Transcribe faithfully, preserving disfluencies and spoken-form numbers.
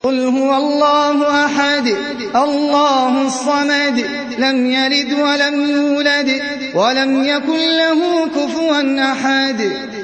قل هو الله أحد الله الصمد لم يلد ولم يولد ولم يكن له كفوا أحد